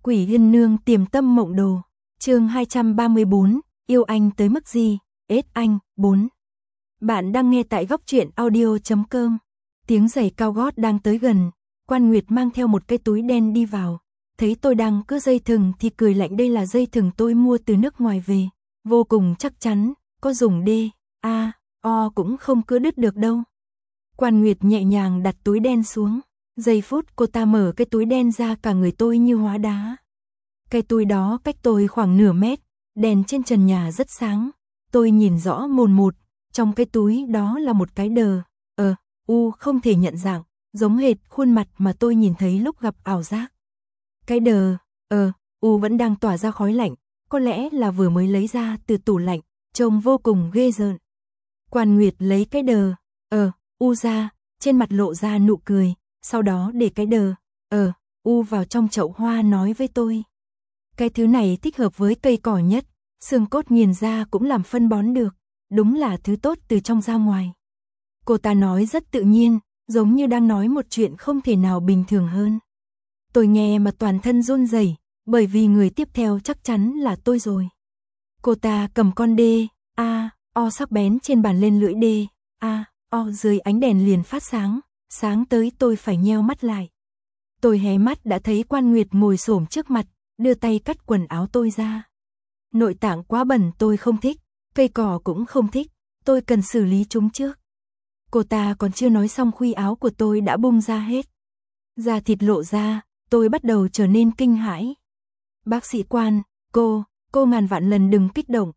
Quỷ Yên Nương Tiềm Tâm Mộng Đồ, chương 234, yêu anh tới mức gì, ết anh, 4. Bạn đang nghe tại góc truyện audio.com. Tiếng giày cao gót đang tới gần, Quan Nguyệt mang theo một cái túi đen đi vào. Thấy tôi đang cưa dây thừng thì cười lạnh, đây là dây thừng tôi mua từ nước ngoài về, vô cùng chắc chắn, có dùng D, A, O cũng không cưa đứt được đâu. Quan Nguyệt nhẹ nhàng đặt túi đen xuống. Giây phút cô ta mở cái túi đen ra, cả người tôi như hóa đá. Cái túi đó cách tôi khoảng nửa mét, đèn trên trần nhà rất sáng. Tôi nhìn rõ mồn một, trong cái túi đó là một cái U không thể nhận dạng, giống hệt khuôn mặt mà tôi nhìn thấy lúc gặp ảo giác. Cái U vẫn đang tỏa ra khói lạnh, có lẽ là vừa mới lấy ra từ tủ lạnh, trông vô cùng ghê rợn. Quan Nguyệt lấy cái U ra, trên mặt lộ ra nụ cười. Sau đó để cái U vào trong chậu hoa, nói với tôi. Cái thứ này thích hợp với cây cỏ nhất, xương cốt nghiền ra cũng làm phân bón được, đúng là thứ tốt từ trong ra ngoài. Cô ta nói rất tự nhiên, giống như đang nói một chuyện không thể nào bình thường hơn. Tôi nghe mà toàn thân run rẩy, bởi vì người tiếp theo chắc chắn là tôi rồi. Cô ta cầm con D, A, O sắc bén trên bàn lên, lưỡi D, A, O dưới ánh đèn liền phát sáng. Sáng tới tôi phải nheo mắt lại. Tôi hé mắt đã thấy Quan Nguyệt ngồi xổm trước mặt, đưa tay cắt quần áo tôi ra. Nội tạng quá bẩn tôi không thích, cây cỏ cũng không thích, tôi cần xử lý chúng trước. Cô ta còn chưa nói xong khuy áo của tôi đã bung ra hết. Da thịt lộ ra, tôi bắt đầu trở nên kinh hãi. Bác sĩ Quan, cô ngàn vạn lần đừng kích động,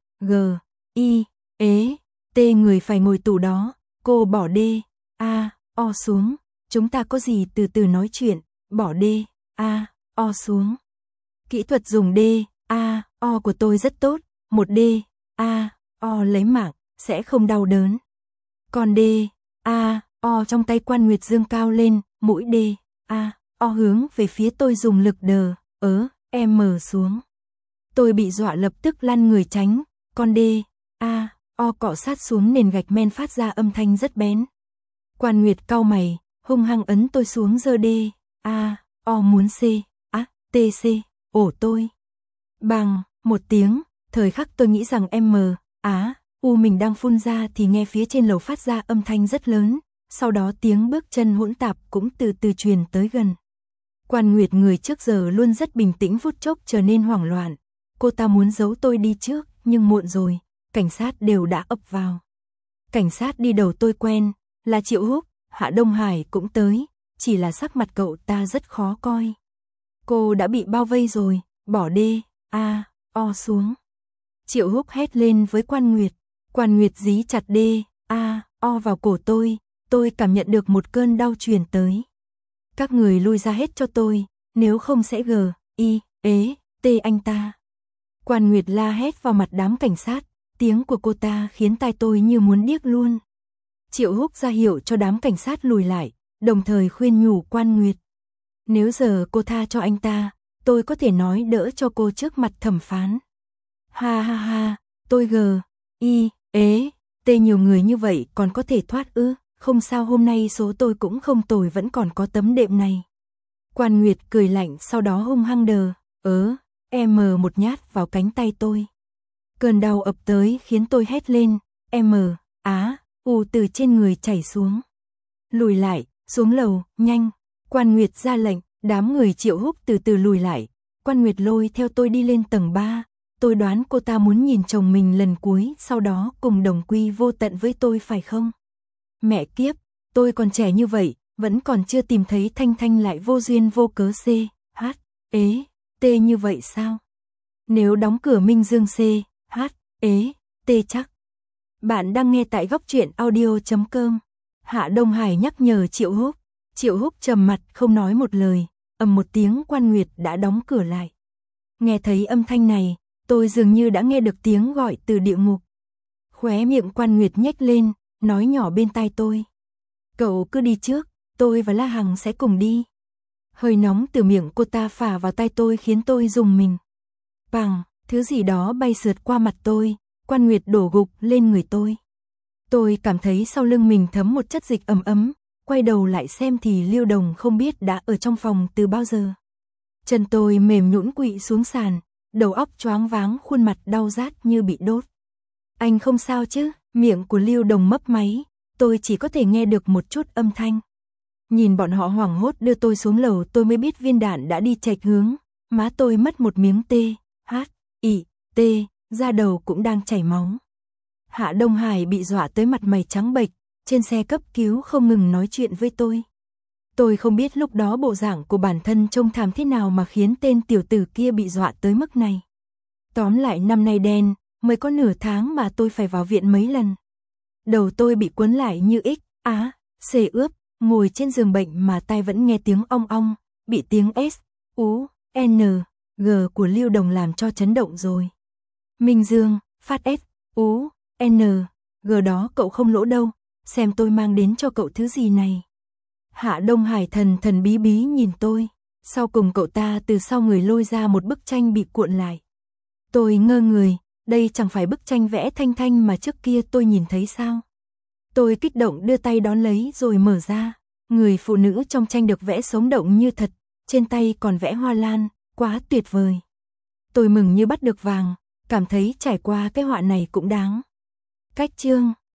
T người phải ngồi tù đó, cô bỏ D, A, O xuống, chúng ta có gì từ từ nói chuyện, bỏ D, A, O xuống. Kỹ thuật dùng D, A, O của tôi rất tốt, một D, A, O lấy mạng, sẽ không đau đớn. Còn D, A, O trong tay Quan Nguyệt dương cao lên, mũi D, A, O hướng về phía tôi dùng lực M xuống. Tôi bị dọa lập tức lăn người tránh, con D, A, O cọ sát xuống nền gạch men phát ra âm thanh rất bén. Quan Nguyệt cau mày, hung hăng ấn tôi xuống, giơ D, A, O muốn T, C, ổ tôi. Bằng một tiếng, thời khắc tôi nghĩ rằng U mình đang phun ra thì nghe phía trên lầu phát ra âm thanh rất lớn, sau đó tiếng bước chân hỗn tạp cũng từ từ truyền tới gần. Quan Nguyệt người trước giờ luôn rất bình tĩnh phút chốc trở nên hoảng loạn. Cô ta muốn giấu tôi đi trước, nhưng muộn rồi, cảnh sát đều đã ập vào. Cảnh sát đi đầu tôi quen, là Triệu Húc, Hạ Đông Hải cũng tới, chỉ là sắc mặt cậu ta rất khó coi. Cô đã bị bao vây rồi, bỏ D, A, O xuống. Triệu Húc hét lên với Quan Nguyệt dí chặt D, A, O vào cổ tôi cảm nhận được một cơn đau truyền tới. Các người lui ra hết cho tôi, nếu không sẽ T anh ta. Quan Nguyệt la hét vào mặt đám cảnh sát, tiếng của cô ta khiến tai tôi như muốn điếc luôn. Triệu Húc ra hiệu cho đám cảnh sát lùi lại, đồng thời khuyên nhủ Quan Nguyệt. Nếu giờ cô tha cho anh ta, tôi có thể nói đỡ cho cô trước mặt thẩm phán. Ha, tôi T nhiều người như vậy còn có thể thoát ư, không sao, hôm nay số tôi cũng không tồi, vẫn còn có tấm đệm này. Quan Nguyệt cười lạnh, sau đó hung hăng M một nhát vào cánh tay tôi. Cơn đau ập tới khiến tôi hét lên, U từ trên người chảy xuống. Lùi lại, xuống lầu, nhanh. Quan Nguyệt ra lệnh, đám người Triệu Húc từ từ lùi lại. Quan Nguyệt lôi theo tôi đi lên tầng 3. Tôi đoán cô ta muốn nhìn chồng mình lần cuối, sau đó cùng đồng quy vô tận với tôi phải không? Mẹ kiếp, tôi còn trẻ như vậy, vẫn còn chưa tìm thấy Thanh Thanh lại vô duyên vô cớ T như vậy sao? Nếu đóng cửa Minh Dương T chắc. Bạn đang nghe tại góc truyện audio.com. Hạ Đông Hải nhắc nhở Triệu Húc. Triệu Húc trầm mặt không nói một lời, ầm một tiếng Quan Nguyệt đã đóng cửa lại. Nghe thấy âm thanh này, tôi dường như đã nghe được tiếng gọi từ địa ngục. Khóe miệng Quan Nguyệt nhếch lên, nói nhỏ bên tai tôi. Cậu cứ đi trước, tôi và La Hằng sẽ cùng đi. Hơi nóng từ miệng cô ta phả vào tai tôi khiến tôi rùng mình. Bằng, thứ gì đó bay sượt qua mặt tôi, Quan Nguyệt đổ gục lên người tôi. Tôi cảm thấy sau lưng mình thấm một chất dịch ấm ấm, quay đầu lại xem thì Liêu Đồng không biết đã ở trong phòng từ bao giờ. Chân tôi mềm nhũn quỵ xuống sàn, đầu óc choáng váng, khuôn mặt đau rát như bị đốt. Anh không sao chứ? Miệng của Lưu Đồng mấp máy, tôi chỉ có thể nghe được một chút âm thanh. Nhìn bọn họ hoảng hốt đưa tôi xuống lầu, tôi mới biết viên đạn đã đi chệch hướng, má tôi mất một miếng THIT, da đầu cũng đang chảy máu. Hạ Đông Hải bị dọa tới mặt mày trắng bệch, trên xe cấp cứu không ngừng nói chuyện với tôi. Tôi không biết lúc đó bộ dạng của bản thân trông thảm thế nào mà khiến tên tiểu tử kia bị dọa tới mức này. Tóm lại năm nay đen, mới có nửa tháng mà tôi phải vào viện mấy lần. Đầu tôi bị quấn lại như C ướp, ngồi trên giường bệnh mà tai vẫn nghe tiếng ong ong, bị tiếng S-U-N-G của Lưu Đồng làm cho chấn động rồi. Minh Dương, phát S-U-N-G đó cậu không lỗ đâu, xem tôi mang đến cho cậu thứ gì này. Hạ Đông Hải thần thần bí bí nhìn tôi, sau cùng cậu ta từ sau người lôi ra một bức tranh bị cuộn lại. Tôi ngơ người, đây chẳng phải bức tranh vẽ Thanh Thanh mà trước kia tôi nhìn thấy sao? Tôi kích động đưa tay đón lấy rồi mở ra, người phụ nữ trong tranh được vẽ sống động như thật, trên tay còn vẽ hoa lan, quá tuyệt vời. Tôi mừng như bắt được vàng, cảm thấy trải qua cái họa này cũng đáng. Cách chương